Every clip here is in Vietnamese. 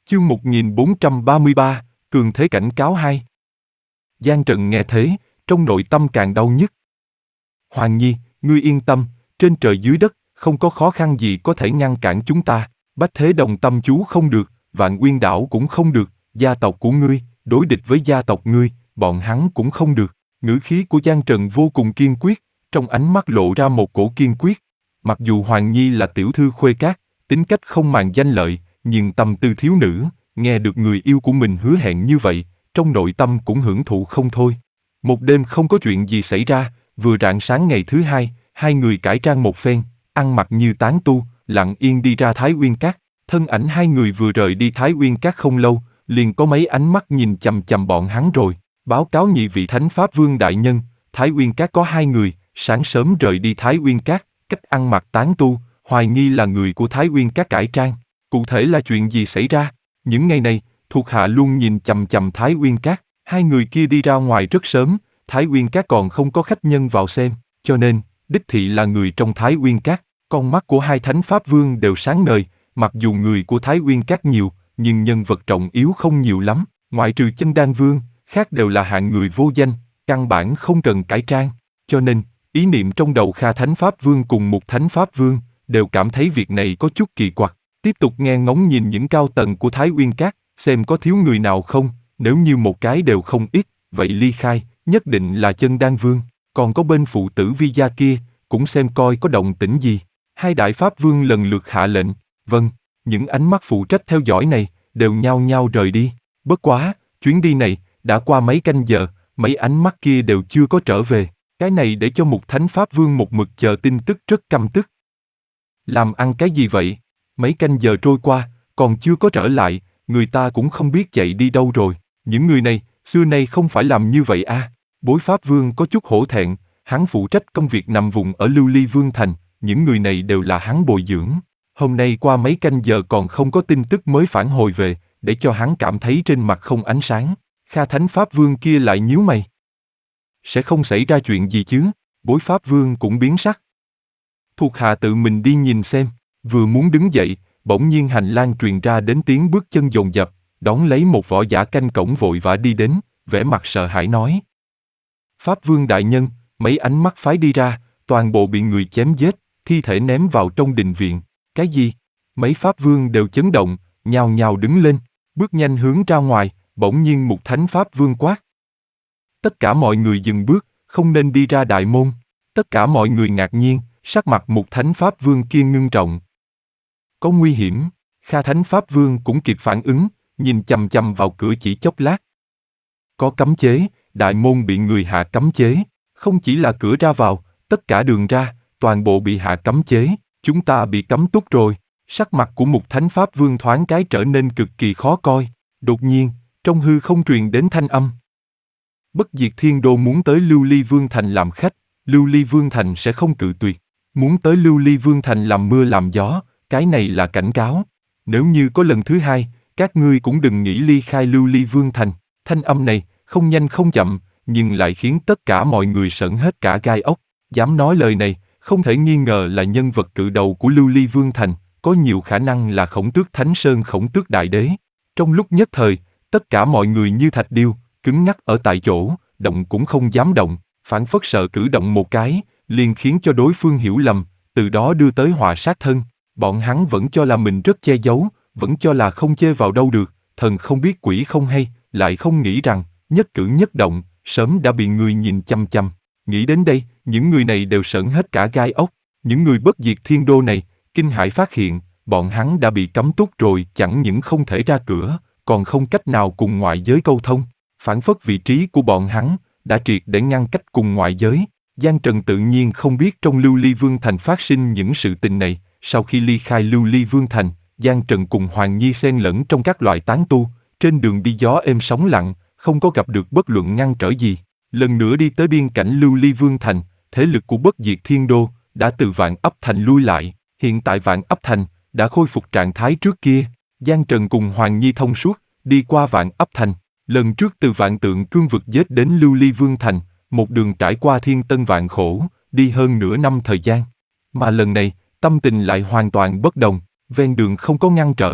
Chương 1433, Cường Thế cảnh cáo 2. Giang Trần nghe thế, trong nội tâm càng đau nhức. Hoàng Nhi, ngươi yên tâm, trên trời dưới đất, không có khó khăn gì có thể ngăn cản chúng ta. Bách Thế Đồng Tâm Chú không được, Vạn Nguyên Đảo cũng không được, gia tộc của ngươi, đối địch với gia tộc ngươi, bọn hắn cũng không được. Ngữ khí của Giang Trần vô cùng kiên quyết, trong ánh mắt lộ ra một cổ kiên quyết. Mặc dù Hoàng Nhi là tiểu thư khuê các, tính cách không màng danh lợi, nhưng tâm tư thiếu nữ, nghe được người yêu của mình hứa hẹn như vậy, trong nội tâm cũng hưởng thụ không thôi. Một đêm không có chuyện gì xảy ra, vừa rạng sáng ngày thứ hai, hai người cải trang một phen, ăn mặc như tán tu, lặng yên đi ra Thái Uyên Các. Thân ảnh hai người vừa rời đi Thái Uyên Các không lâu, liền có mấy ánh mắt nhìn chằm chằm bọn hắn rồi. Báo cáo nhị vị Thánh Pháp Vương đại nhân, Thái Uyên Các có hai người, sáng sớm rời đi Thái Uyên Các, cách ăn mặc tán tu, hoài nghi là người của Thái Uyên Các cải trang. Cụ thể là chuyện gì xảy ra? Những ngày này, thuộc hạ luôn nhìn chằm chằm Thái Uyên Các, hai người kia đi ra ngoài rất sớm, Thái Uyên Các còn không có khách nhân vào xem, cho nên, đích thị là người trong Thái Uyên Các. Con mắt của hai Thánh Pháp Vương đều sáng ngời, mặc dù người của Thái Uyên Các nhiều, nhưng nhân vật trọng yếu không nhiều lắm, ngoại trừ Chân Đan Vương, khác đều là hạng người vô danh, căn bản không cần cải trang, cho nên, ý niệm trong đầu Kha Thánh Pháp Vương cùng Mục Thánh Pháp Vương, đều cảm thấy việc này có chút kỳ quặc. Tiếp tục nghe ngóng nhìn những cao tầng của Thái Uyên Các, xem có thiếu người nào không, nếu như một cái đều không ít, vậy ly khai, nhất định là Chân Đan Vương, còn có bên phụ tử Vi Gia kia, cũng xem coi có động tĩnh gì. Hai đại Pháp Vương lần lượt hạ lệnh, vâng, những ánh mắt phụ trách theo dõi này, đều nhao nhao rời đi. Bất quá, chuyến đi này, đã qua mấy canh giờ, mấy ánh mắt kia đều chưa có trở về, cái này để cho Mục Thánh Pháp Vương một mực chờ tin tức rất căm tức. Làm ăn cái gì vậy? Mấy canh giờ trôi qua, còn chưa có trở lại, người ta cũng không biết chạy đi đâu rồi. Những người này, xưa nay không phải làm như vậy à? Bối Pháp Vương có chút hổ thẹn, hắn phụ trách công việc nằm vùng ở Lưu Ly Vương Thành, những người này đều là hắn bồi dưỡng. Hôm nay qua mấy canh giờ còn không có tin tức mới phản hồi về, để cho hắn cảm thấy trên mặt không ánh sáng. Kha Thánh Pháp Vương kia lại nhíu mày. Sẽ không xảy ra chuyện gì chứ? Bối Pháp Vương cũng biến sắc. Thuộc hạ tự mình đi nhìn xem. Vừa muốn đứng dậy, bỗng nhiên hành lang truyền ra đến tiếng bước chân dồn dập, đón lấy một võ giả canh cổng vội vã đi đến, vẻ mặt sợ hãi nói. Pháp Vương đại nhân, mấy ánh mắt phái đi ra, toàn bộ bị người chém giết, thi thể ném vào trong đình viện. Cái gì? Mấy Pháp Vương đều chấn động, nhào nhào đứng lên, bước nhanh hướng ra ngoài, bỗng nhiên một Thánh Pháp Vương quát. Tất cả mọi người dừng bước, không nên đi ra đại môn. Tất cả mọi người ngạc nhiên, sắc mặt một Thánh Pháp Vương kia ngưng trọng. Có nguy hiểm, Kha Thánh Pháp Vương cũng kịp phản ứng, nhìn chằm chằm vào cửa chỉ chốc lát. Có cấm chế, đại môn bị người hạ cấm chế, không chỉ là cửa ra vào, tất cả đường ra, toàn bộ bị hạ cấm chế, chúng ta bị cấm túc rồi. Sắc mặt của một Thánh Pháp Vương thoáng cái trở nên cực kỳ khó coi, đột nhiên, trong hư không truyền đến thanh âm. Bất Diệt Thiên Đô muốn tới Lưu Ly Vương Thành làm khách, Lưu Ly Vương Thành sẽ không cự tuyệt, muốn tới Lưu Ly Vương Thành làm mưa làm gió. Cái này là cảnh cáo. Nếu như có lần thứ hai, các ngươi cũng đừng nghĩ ly khai Lưu Ly Vương Thành. Thanh âm này, không nhanh không chậm, nhưng lại khiến tất cả mọi người sởn hết cả gai ốc. Dám nói lời này, không thể nghi ngờ là nhân vật cự đầu của Lưu Ly Vương Thành, có nhiều khả năng là Khổng Tước Thánh Sơn Khổng Tước Đại Đế. Trong lúc nhất thời, tất cả mọi người như thạch điêu, cứng nhắc ở tại chỗ, động cũng không dám động, phảng phất sợ cử động một cái, liền khiến cho đối phương hiểu lầm, từ đó đưa tới họa sát thân. Bọn hắn vẫn cho là mình rất che giấu, vẫn cho là không chê vào đâu được, thần không biết quỷ không hay, lại không nghĩ rằng, nhất cử nhất động, sớm đã bị người nhìn chăm chăm. Nghĩ đến đây, những người này đều sởn hết cả gai ốc. Những người Bất Diệt Thiên Đô này, kinh hãi phát hiện, bọn hắn đã bị cấm túc rồi, chẳng những không thể ra cửa, còn không cách nào cùng ngoại giới câu thông. Phản phất vị trí của bọn hắn, đã triệt để ngăn cách cùng ngoại giới. Giang Trần tự nhiên không biết trong Lưu Ly Vương Thành phát sinh những sự tình này. Sau khi ly khai Lưu Ly Vương Thành, Giang Trần cùng Hoàng Nhi xen lẫn trong các loại tán tu, trên đường đi gió êm sóng lặng, không có gặp được bất luận ngăn trở gì. Lần nữa đi tới biên cảnh Lưu Ly Vương Thành, thế lực của Bất Diệt Thiên Đô đã từ Vạn Ấp Thành lui lại, hiện tại Vạn Ấp Thành đã khôi phục trạng thái trước kia. Giang Trần cùng Hoàng Nhi thông suốt, đi qua Vạn Ấp Thành, lần trước từ Vạn Tượng Cương vực giết đến Lưu Ly Vương Thành, một đường trải qua thiên tân vạn khổ, đi hơn nửa năm thời gian. Mà lần này, tâm tình lại hoàn toàn bất đồng, ven đường không có ngăn trở,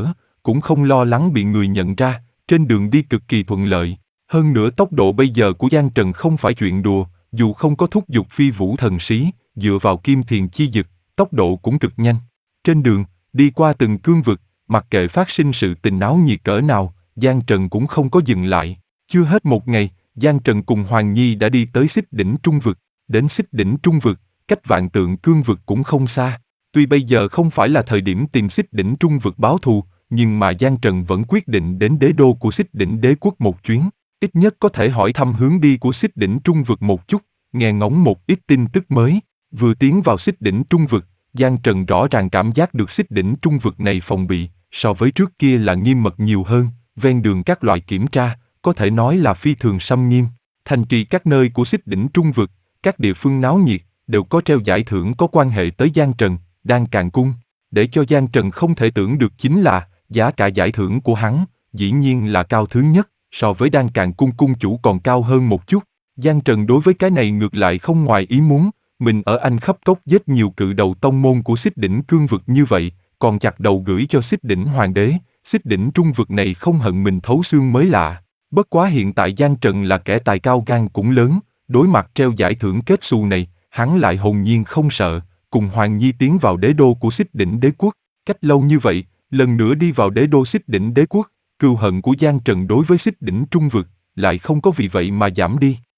cũng không lo lắng bị người nhận ra, trên đường đi cực kỳ thuận lợi. Hơn nữa tốc độ bây giờ của Giang Trần không phải chuyện đùa, dù không có thúc giục phi vũ thần sĩ, dựa vào kim thiền chi dực, tốc độ cũng cực nhanh. Trên đường, đi qua từng cương vực, mặc kệ phát sinh sự tình náo nhiệt cỡ nào, Giang Trần cũng không có dừng lại. Chưa hết một ngày, Giang Trần cùng Hoàng Nhi đã đi tới xích đỉnh trung vực. Đến xích đỉnh trung vực, cách vạn tượng cương vực cũng không xa. Tuy bây giờ không phải là thời điểm tìm xích đỉnh trung vực báo thù, nhưng mà Giang Trần vẫn quyết định đến đế đô của xích đỉnh đế quốc một chuyến. Ít nhất có thể hỏi thăm hướng đi của xích đỉnh trung vực một chút, nghe ngóng một ít tin tức mới. Vừa tiến vào xích đỉnh trung vực, Giang Trần rõ ràng cảm giác được xích đỉnh trung vực này phòng bị, so với trước kia là nghiêm mật nhiều hơn, ven đường các loại kiểm tra, có thể nói là phi thường xâm nghiêm. Thành trì các nơi của xích đỉnh trung vực, các địa phương náo nhiệt, đều có treo giải thưởng có quan hệ tới Giang Trần, Đan Càn Cung. Để cho Giang Trần không thể tưởng được chính là, giá cả giải thưởng của hắn, dĩ nhiên là cao thứ nhất, so với Đan Càn Cung cung chủ còn cao hơn một chút. Giang Trần đối với cái này ngược lại không ngoài ý muốn, mình ở Anh khắp cốc giết nhiều cự đầu tông môn của xích đỉnh cương vực như vậy, còn chặt đầu gửi cho xích đỉnh hoàng đế, xích đỉnh trung vực này không hận mình thấu xương mới lạ. Bất quá hiện tại Giang Trần là kẻ tài cao gan cũng lớn, đối mặt treo giải thưởng kết xù này, hắn lại hồn nhiên không sợ, cùng Hoàng Nhi tiến vào đế đô của xích đỉnh đế quốc. Cách lâu như vậy, lần nữa đi vào đế đô xích đỉnh đế quốc, cừu hận của Giang Trần đối với xích đỉnh trung vực, lại không có vì vậy mà giảm đi.